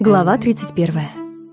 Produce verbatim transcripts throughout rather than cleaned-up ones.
Глава тридцать первая.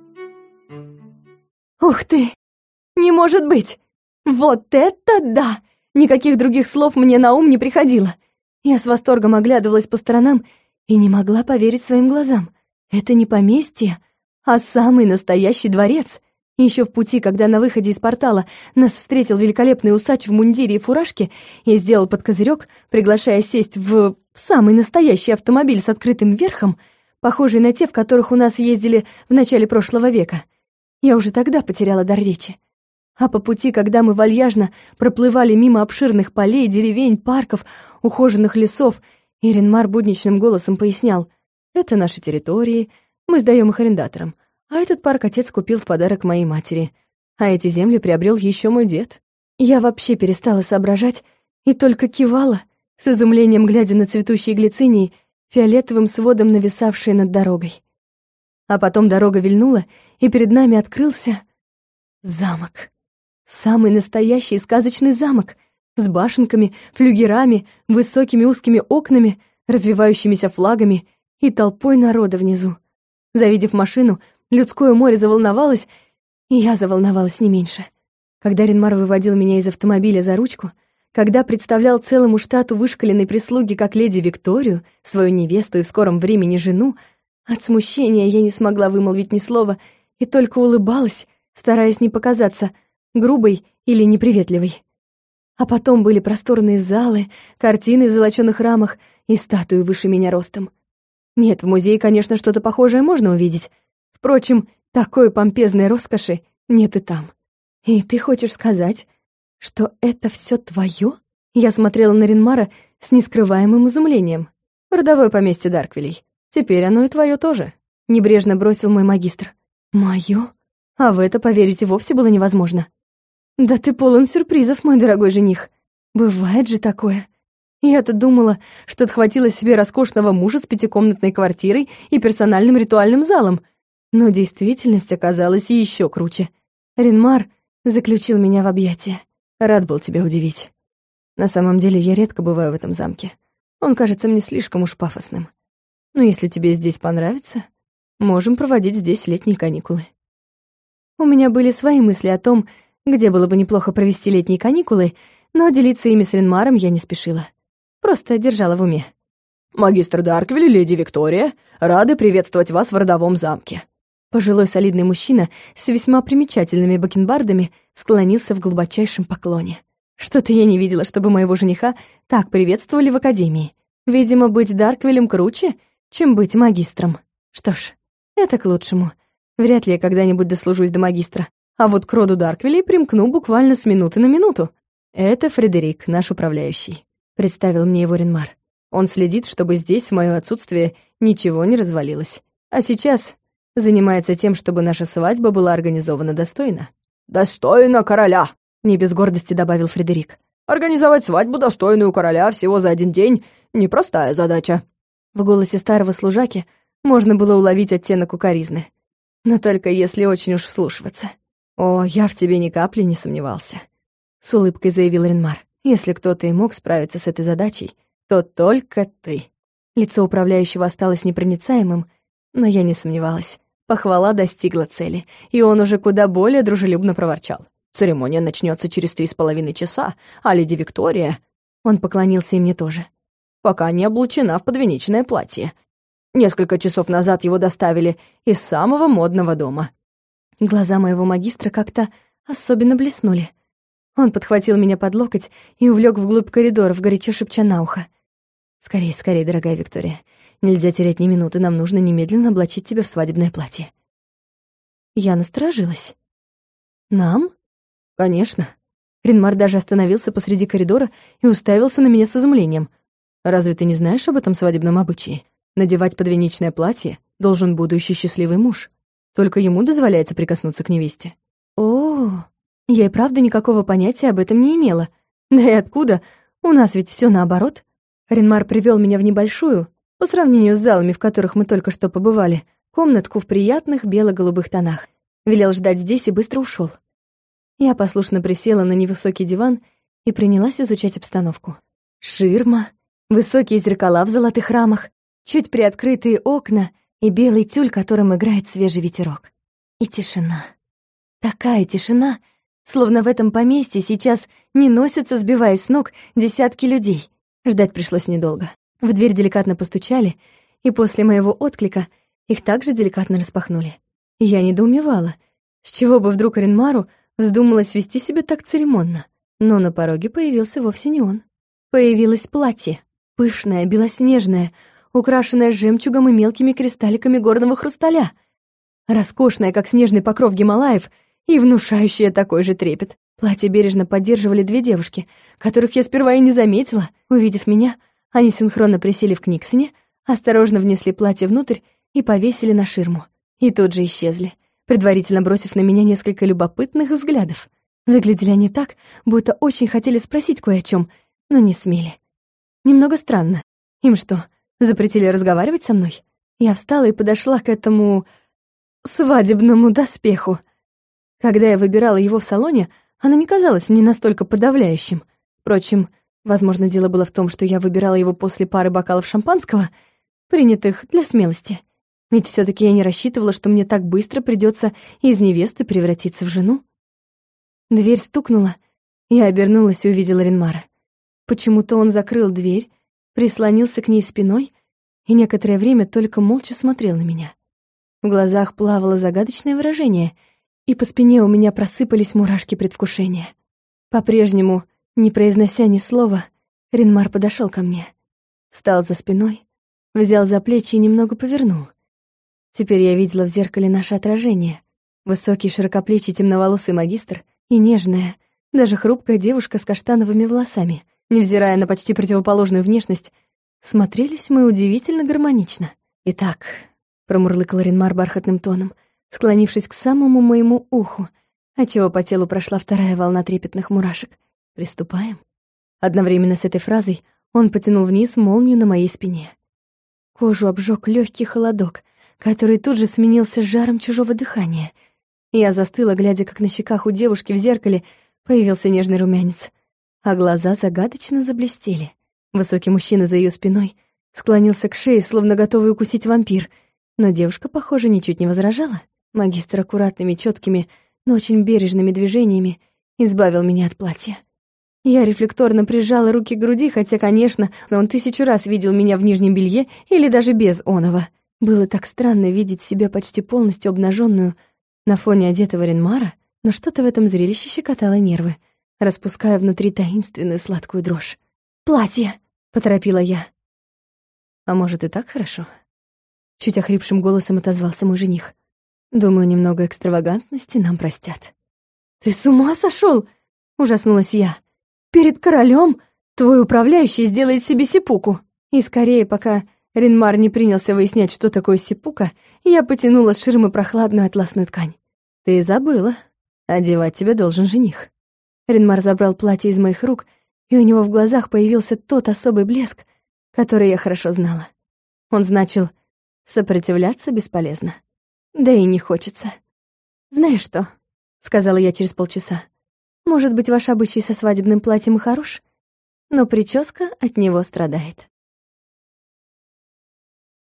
Ух ты! Не может быть! Вот это да! Никаких других слов мне на ум не приходило. Я с восторгом оглядывалась по сторонам и не могла поверить своим глазам. Это не поместье, а самый настоящий дворец. Еще в пути, когда на выходе из портала нас встретил великолепный усач в мундире и фуражке и сделал под козырек, приглашая сесть в самый настоящий автомобиль с открытым верхом, похожий на те, в которых у нас ездили в начале прошлого века. Я уже тогда потеряла дар речи. А по пути, когда мы вальяжно проплывали мимо обширных полей, деревень, парков, ухоженных лесов, Иринмар будничным голосом пояснял: «Это наши территории, мы сдаем их арендаторам, а этот парк отец купил в подарок моей матери, а эти земли приобрел еще мой дед». Я вообще перестала соображать и только кивала, с изумлением глядя на цветущие глицинии, фиолетовым сводом нависавшие над дорогой. А потом дорога вильнула, и перед нами открылся замок. Самый настоящий сказочный замок, с башенками, флюгерами, высокими узкими окнами, развивающимися флагами и толпой народа внизу. Завидев машину, людское море заволновалось, и я заволновалась не меньше. Когда Ренмар выводил меня из автомобиля за ручку, когда представлял целому штату вышкаленной прислуги как леди Викторию, свою невесту и в скором времени жену, от смущения я не смогла вымолвить ни слова и только улыбалась, стараясь не показаться грубой или неприветливой. А потом были просторные залы, картины в золочёных рамах и статуи выше меня ростом. Нет, в музее, конечно, что-то похожее можно увидеть. Впрочем, такой помпезной роскоши нет и там. И ты хочешь сказать, что это все твое? Я смотрела на Ренмара с нескрываемым изумлением. «Родовое поместье Дарквилей. Теперь оно и твое тоже», — небрежно бросил мой магистр. «Моё? А в это поверить и вовсе было невозможно». «Да ты полон сюрпризов, мой дорогой жених. Бывает же такое. Я-то думала, что отхватила себе роскошного мужа с пятикомнатной квартирой и персональным ритуальным залом. Но действительность оказалась еще круче. Ренмар заключил меня в объятия. Рад был тебя удивить. На самом деле я редко бываю в этом замке. Он кажется мне слишком уж пафосным. Но если тебе здесь понравится, можем проводить здесь летние каникулы». У меня были свои мысли о том, где было бы неплохо провести летние каникулы, но делиться ими с Ренмаром я не спешила. Просто держала в уме. «Магистр Дарквиль и леди Виктория, рады приветствовать вас в родовом замке». Пожилой солидный мужчина с весьма примечательными бакенбардами склонился в глубочайшем поклоне. Что-то я не видела, чтобы моего жениха так приветствовали в академии. Видимо, быть Дарквилем круче, чем быть магистром. Что ж, это к лучшему. Вряд ли я когда-нибудь дослужусь до магистра. А вот к роду Дарквилей примкну буквально с минуты на минуту. «Это Фредерик, наш управляющий», — представил мне его Ренмар. «Он следит, чтобы здесь, в моё отсутствие, ничего не развалилось. А сейчас занимается тем, чтобы наша свадьба была организована достойно». «Достойно короля», — не без гордости добавил Фредерик. «Организовать свадьбу, достойную короля, всего за один день — непростая задача». В голосе старого служаки можно было уловить оттенок укоризны. Но только если очень уж вслушиваться. «О, я в тебе ни капли не сомневался», — с улыбкой заявил Ренмар. «Если кто-то и мог справиться с этой задачей, то только ты». Лицо управляющего осталось непроницаемым, но я не сомневалась. Похвала достигла цели, и он уже куда более дружелюбно проворчал. «Церемония начнется через три с половиной часа, а леди Виктория...» Он поклонился и мне тоже. «Пока не облачена в подвенечное платье. Несколько часов назад его доставили из самого модного дома». Глаза моего магистра как-то особенно блеснули. Он подхватил меня под локоть и увлек вглубь коридоров, горячо шепча на ухо. «Скорей, скорей, дорогая Виктория. Нельзя терять ни минуты, нам нужно немедленно облачить тебя в свадебное платье». Я насторожилась. «Нам?» «Конечно». Ренмар даже остановился посреди коридора и уставился на меня с изумлением. «Разве ты не знаешь об этом свадебном обычае? Надевать подвенечное платье должен будущий счастливый муж. Только ему дозволяется прикоснуться к невесте». «О, я и правда никакого понятия об этом не имела. Да и откуда? У нас ведь все наоборот». Ренмар привел меня в небольшую, по сравнению с залами, в которых мы только что побывали, комнатку в приятных бело-голубых тонах. Велел ждать здесь и быстро ушел. Я послушно присела на невысокий диван и принялась изучать обстановку. Ширма, высокие зеркала в золотых рамах, чуть приоткрытые окна и белый тюль, которым играет свежий ветерок. И тишина. Такая тишина, словно в этом поместье сейчас не носятся, сбиваясь с ног, десятки людей. Ждать пришлось недолго. В дверь деликатно постучали, и после моего отклика их также деликатно распахнули. Я недоумевала, с чего бы вдруг Ренмару вздумалось вести себя так церемонно. Но на пороге появился вовсе не он. Появилось платье, пышное, белоснежное, украшенное жемчугом и мелкими кристалликами горного хрусталя, роскошное, как снежный покров Гималаев, и внушающее такой же трепет. Платье бережно поддерживали две девушки, которых я сперва и не заметила. Увидев меня, они синхронно присели в книгсоне, осторожно внесли платье внутрь и повесили на ширму. И тут же исчезли, предварительно бросив на меня несколько любопытных взглядов. Выглядели они так, будто очень хотели спросить кое о чем, но не смели. Немного странно. Им что, запретили разговаривать со мной? Я встала и подошла к этому свадебному доспеху. Когда я выбирала его в салоне, оно не казалось мне настолько подавляющим. Впрочем, возможно, дело было в том, что я выбирала его после пары бокалов шампанского, принятых для смелости. Ведь все таки я не рассчитывала, что мне так быстро придется из невесты превратиться в жену. Дверь стукнула, я обернулась и увидела Ренмара. Почему-то он закрыл дверь, прислонился к ней спиной и некоторое время только молча смотрел на меня. В глазах плавало загадочное выражение, и по спине у меня просыпались мурашки предвкушения. По-прежнему, не произнося ни слова, Ренмар подошел ко мне, встал за спиной, взял за плечи и немного повернул. Теперь я видела в зеркале наше отражение. Высокий, широкоплечий, темноволосый магистр и нежная, даже хрупкая девушка с каштановыми волосами. Невзирая на почти противоположную внешность, смотрелись мы удивительно гармонично. «Итак», — промурлыкал Ренмар бархатным тоном, склонившись к самому моему уху, отчего по телу прошла вторая волна трепетных мурашек. «Приступаем?» Одновременно с этой фразой он потянул вниз молнию на моей спине. Кожу обжег легкий холодок, который тут же сменился жаром чужого дыхания. Я застыла, глядя, как на щеках у девушки в зеркале появился нежный румянец, а глаза загадочно заблестели. Высокий мужчина за ее спиной склонился к шее, словно готовый укусить вампир, но девушка, похоже, ничуть не возражала. Магистр аккуратными, четкими, но очень бережными движениями избавил меня от платья. Я рефлекторно прижала руки к груди, хотя, конечно, он тысячу раз видел меня в нижнем белье или даже без оного. Было так странно видеть себя почти полностью обнаженную на фоне одетого Ренмара, но что-то в этом зрелище щекотало нервы, распуская внутри таинственную сладкую дрожь. «Платье!» — поторопила я. «А может, и так хорошо?» Чуть охрипшим голосом отозвался мой жених. «Думаю, немного экстравагантности нам простят». «Ты с ума сошел? Ужаснулась я. «Перед королем твой управляющий сделает себе сипуку». И скорее, пока Ренмар не принялся выяснять, что такое сипука, я потянула с ширмы прохладную атласную ткань. «Ты забыла. Одевать тебя должен жених». Ренмар забрал платье из моих рук, и у него в глазах появился тот особый блеск, который я хорошо знала. Он значил, сопротивляться бесполезно. Да и не хочется. «Знаешь что?» — сказала я через полчаса. «Может быть, ваш обычай со свадебным платьем и хорош, но прическа от него страдает».